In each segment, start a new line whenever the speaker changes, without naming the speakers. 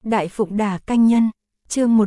Đại Phụng Đả Canh Nhân, chương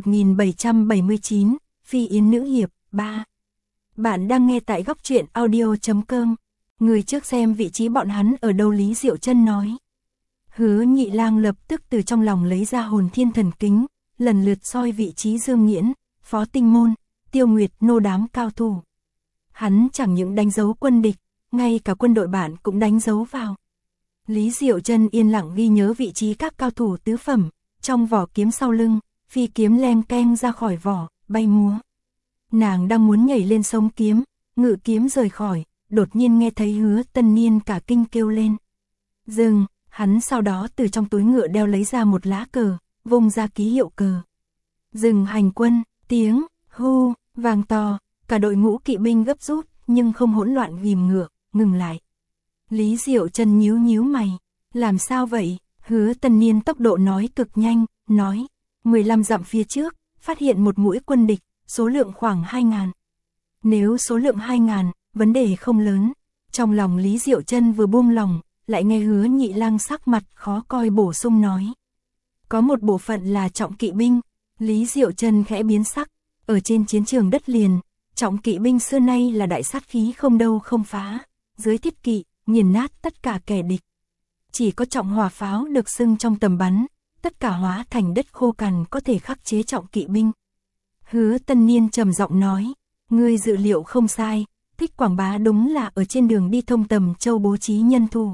1779, Phi Yến Nữ Hiệp, 3. Bạn đang nghe tại góc truyện audio.com. Người trước xem vị trí bọn hắn ở đâu, Lý Diệu Chân nói. Hứa Nhị Lang lập tức từ trong lòng lấy ra hồn thiên thần kính, lần lượt soi vị trí Dương Nghiễn, Phó Tinh Môn, Tiêu Nguyệt nô đám cao thủ. Hắn chẳng những đánh dấu quân địch, ngay cả quân đội bạn cũng đánh dấu vào. Lý Diệu Chân yên lặng ghi nhớ vị trí các cao thủ tứ phẩm, trong vỏ kiếm sau lưng, phi kiếm leng keng ra khỏi vỏ, bay múa. Nàng đang muốn nhảy lên sống kiếm, ngự kiếm rời khỏi, đột nhiên nghe thấy Hứa Tân Niên cả kinh kêu lên. Dừng, hắn sau đó từ trong túi ngựa đeo lấy ra một lá cờ, vung ra ký hiệu cờ. Dừng hành quân, tiếng, hô, vang to, cả đội ngũ kỵ binh gấp rút, nhưng không hỗn loạn ghìm ngựa, ngừng lại. Lý Diệu Chân nhíu nhíu mày, làm sao vậy? Hứa Tân Niên tốc độ nói cực nhanh, nói, 15 dặm phía trước, phát hiện một mũi quân địch, số lượng khoảng 2.000. Nếu số lượng 2.000, vấn đề không lớn. Trong lòng Lý Diệu Chân vừa buông lòng, lại nghe Hứa Nhị Lang sắc mặt khó coi bổ sung nói. Có một bộ phận là trọng kỵ binh. Lý Diệu Chân khẽ biến sắc, ở trên chiến trường đất liền, trọng kỵ binh xưa nay là đại sát khí không đâu không phá, dưới thiết kỵ, nghiền nát tất cả kẻ địch. Chỉ có trọng hỏa pháo được xưng trong tầm bắn, tất cả hóa thành đất khô cằn có thể khắc chế trọng kỵ binh. Hứa Tân Niên trầm giọng nói, ngươi dự liệu không sai, Thích Quảng Bá đúng là ở trên đường đi thông Tầm Châu bố trí nhân thủ.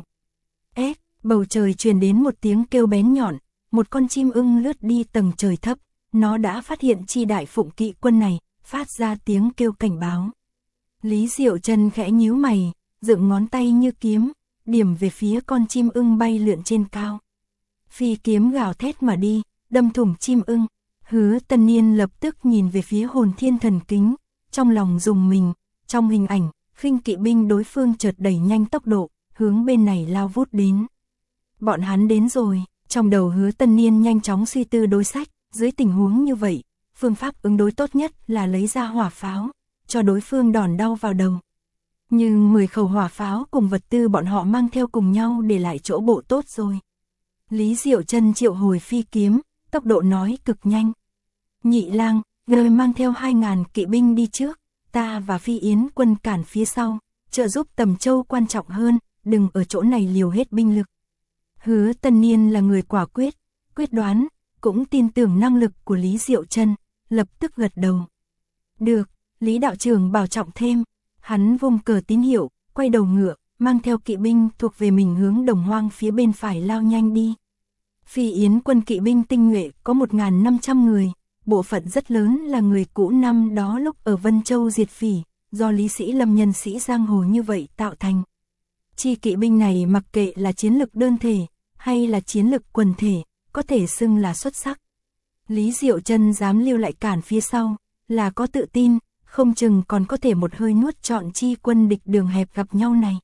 Bầu trời truyền đến một tiếng kêu bén nhọn, một con chim ưng lướt đi tầng trời thấp, nó đã phát hiện chi Đại Phụng kỵ quân này, phát ra tiếng kêu cảnh báo. Lý Diệu Chân khẽ nhíu mày, dựng ngón tay như kiếm, điểm về phía con chim ưng bay lượn trên cao. Phi kiếm gào thét mà đi, đâm thủng chim ưng. Hứa Tân Niên lập tức nhìn về phía hồn thiên thần kính, trong lòng rùng mình, trong hình ảnh, khinh kỵ binh đối phương chợt đẩy nhanh tốc độ, hướng bên này lao vút đến. Bọn hắn đến rồi, trong đầu Hứa Tân Niên nhanh chóng suy tư đối sách, dưới tình huống như vậy, phương pháp ứng đối tốt nhất là lấy ra hỏa pháo, cho đối phương đòn đau vào đầu. Nhưng 10 khẩu hỏa pháo cùng vật tư bọn họ mang theo cùng nhau để lại chỗ bộ tốt rồi. Lý Diệu Chân triệu hồi phi kiếm, tốc độ nói cực nhanh. Nhị Lang, người mang theo 2.000 kỵ binh đi trước, ta và Phi Yến quân cản phía sau, trợ giúp Tầm Châu quan trọng hơn, đừng ở chỗ này liều hết binh lực. Hứa Tân Niên là người quả quyết, quyết đoán, cũng tin tưởng năng lực của Lý Diệu Chân, lập tức gật đầu. Được, Lý đạo trưởng bảo trọng thêm. Hắn vung cờ tín hiệu, quay đầu ngựa, mang theo kỵ binh thuộc về mình hướng Đồng Hoang phía bên phải lao nhanh đi. Phi Yến quân kỵ binh tinh nhuệ có 1.500 người, bộ phận rất lớn là người cũ năm đó lúc ở Vân Châu diệt phỉ, do Lý Sĩ Lâm nhân sĩ giang hồ như vậy tạo thành. Chi kỵ binh này mặc kệ là chiến lực đơn thể, hay là chiến lực quần thể, có thể xưng là xuất sắc. Lý Diệu Chân dám lưu lại cản phía sau, là có tự tin, không chừng còn có thể một hơi nuốt trọn chi quân địch đường hẹp gặp nhau này.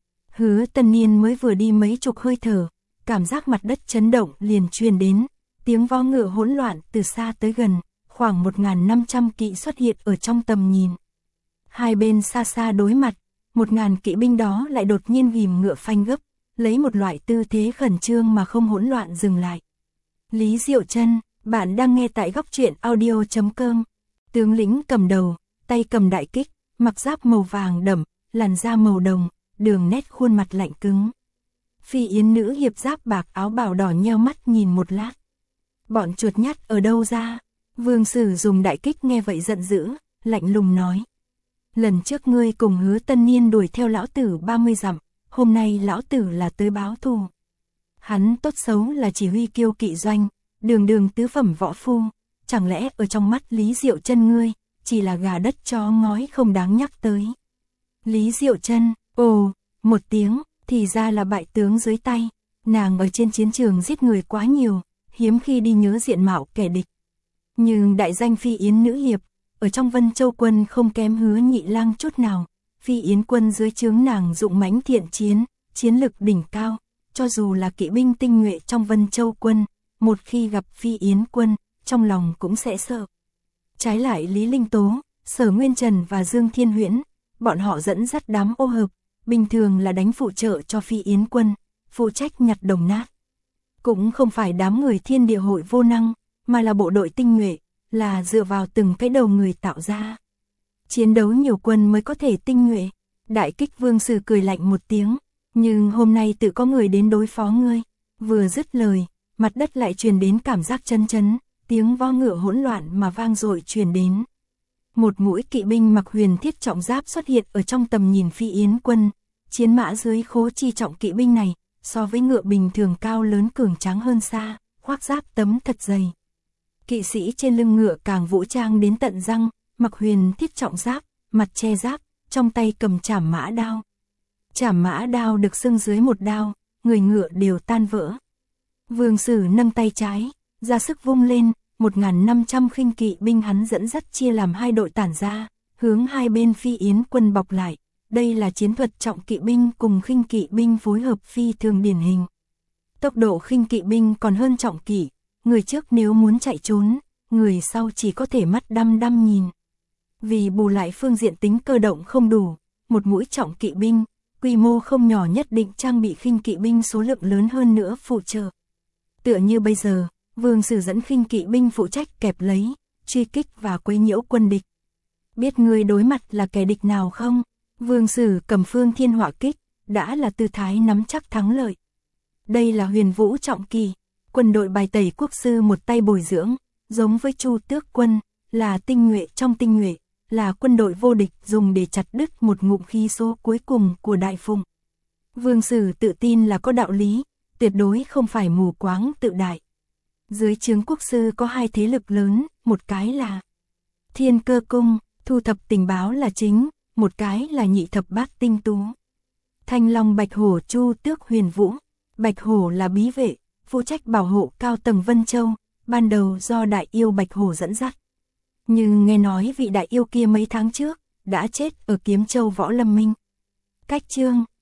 Hứa Tân Niên mới vừa đi mấy chục hơi thở, cảm giác mặt đất chấn động liền truyền đến, tiếng vó ngựa hỗn loạn từ xa tới gần, khoảng 1.500 kỵ xuất hiện ở trong tầm nhìn. Hai bên xa xa đối mặt, 1.000 kỵ binh đó lại đột nhiên ghìm ngựa phanh gấp, lấy một loại tư thế khẩn trương mà không hỗn loạn dừng lại. Lý Diệu Chân, bạn đang nghe tại góc truyện audio.com. Tướng lĩnh cầm đầu, tay cầm đại kích, mặc giáp màu vàng đậm, làn da màu đồng, đường nét khuôn mặt lạnh cứng. Phi Yến nữ hiệp giáp bạc áo bào đỏ nheo mắt nhìn một lát. Bọn chuột nhắt ở đâu ra? Vương Sử dùng đại kích nghe vậy giận dữ, lạnh lùng nói. Lần trước ngươi cùng Hứa Tân Niên đuổi theo lão tử 30 dặm, hôm nay lão tử là tới báo thù. Hắn tốt xấu là chỉ huy kiêu kỵ doanh, đường đường tứ phẩm võ phu, chẳng lẽ ở trong mắt Lý Diệu Chân ngươi chỉ là gà đất chó ngói không đáng nhắc tới. Lý Diệu Chân, ồ, một tiếng, thì ra là bại tướng dưới tay, nàng ở trên chiến trường giết người quá nhiều, hiếm khi đi nhớ diện mạo kẻ địch. Nhưng đại danh Phi Yến nữ hiệp, ở trong Vân Châu quân không kém Hứa Nhị Lang chút nào, Phi Yến quân dưới trướng nàng dụng mãnh thiện chiến, chiến lực đỉnh cao, cho dù là kỵ binh tinh nhuệ trong Vân Châu quân, một khi gặp Phi Yến quân, trong lòng cũng sẽ sợ. Trái lại Lý Linh Tố, Sở Nguyên Trần và Dương Thiên Huyễn, bọn họ dẫn dắt đám ô hợp, bình thường là đánh phụ trợ cho Phi Yến quân, phụ trách nhặt đồng nát. Cũng không phải đám người thiên địa hội vô năng, mà là bộ đội tinh nhuệ, là dựa vào từng cái đầu người tạo ra. Chiến đấu nhiều quân mới có thể tinh nhuệ. Đại Kích Vương Sử cười lạnh một tiếng, nhưng hôm nay tự có người đến đối phó ngươi. Vừa dứt lời, mặt đất lại truyền đến cảm giác chấn chấn, tiếng vo ngựa hỗn loạn mà vang dội truyền đến. Một mũi kỵ binh mặc huyền thiết trọng giáp xuất hiện ở trong tầm nhìn Phi Yến quân. Chiến mã dưới khố chi trọng kỵ binh này, so với ngựa bình thường cao lớn cường tráng hơn xa, khoác giáp tấm thật dày. Kỵ sĩ trên lưng ngựa càng vũ trang đến tận răng, mặc huyền thiết trọng giáp, mặt che giáp, trong tay cầm trảm mã đao. Trảm mã đao được xưng dưới một đao, người ngựa đều tan vỡ. Vương Sử nâng tay trái, ra sức vung lên, 1.500 khinh kỵ binh hắn dẫn dắt chia làm hai đội tản ra, hướng hai bên Phi Yến quân bọc lại. Đây là chiến thuật trọng kỵ binh cùng khinh kỵ binh phối hợp phi thường điển hình. Tốc độ khinh kỵ binh còn hơn trọng kỵ, người trước nếu muốn chạy trốn, người sau chỉ có thể mắt đăm đăm nhìn. Vì bù lại phương diện tính cơ động không đủ, một mũi trọng kỵ binh, quy mô không nhỏ nhất định trang bị khinh kỵ binh số lượng lớn hơn nữa phụ trợ. Tựa như bây giờ, Vương Sử dẫn khinh kỵ binh phụ trách kẹp lấy, truy kích và quấy nhiễu quân địch. Biết người đối mặt là kẻ địch nào không? Vương Sử cầm Phương Thiên Hỏa Kích, đã là tư thái nắm chắc thắng lợi. Đây là Huyền Vũ trọng kỳ, quân đội bài tẩy quốc sư một tay bồi dưỡng, giống với Chu Tước quân, là tinh nhuệ trong tinh nhuệ, là quân đội vô địch dùng để chặt đứt một ngụm khí số cuối cùng của Đại Phụng. Vương Sử tự tin là có đạo lý, tuyệt đối không phải mù quáng tự đại. Dưới trướng quốc sư có hai thế lực lớn, một cái là Thiên Cơ Cung, thu thập tình báo là chính, một cái là Nhị Thập Bát Tinh Tú. Thanh Long Bạch Hổ Chu Tước Huyền Vũ, Bạch Hổ là bí vệ, phụ trách bảo hộ cao tầng Vân Châu, ban đầu do đại yêu Bạch Hổ dẫn dắt. Nhưng nghe nói vị đại yêu kia mấy tháng trước, đã chết ở Kiếm Châu Võ Lâm Minh. Cách chương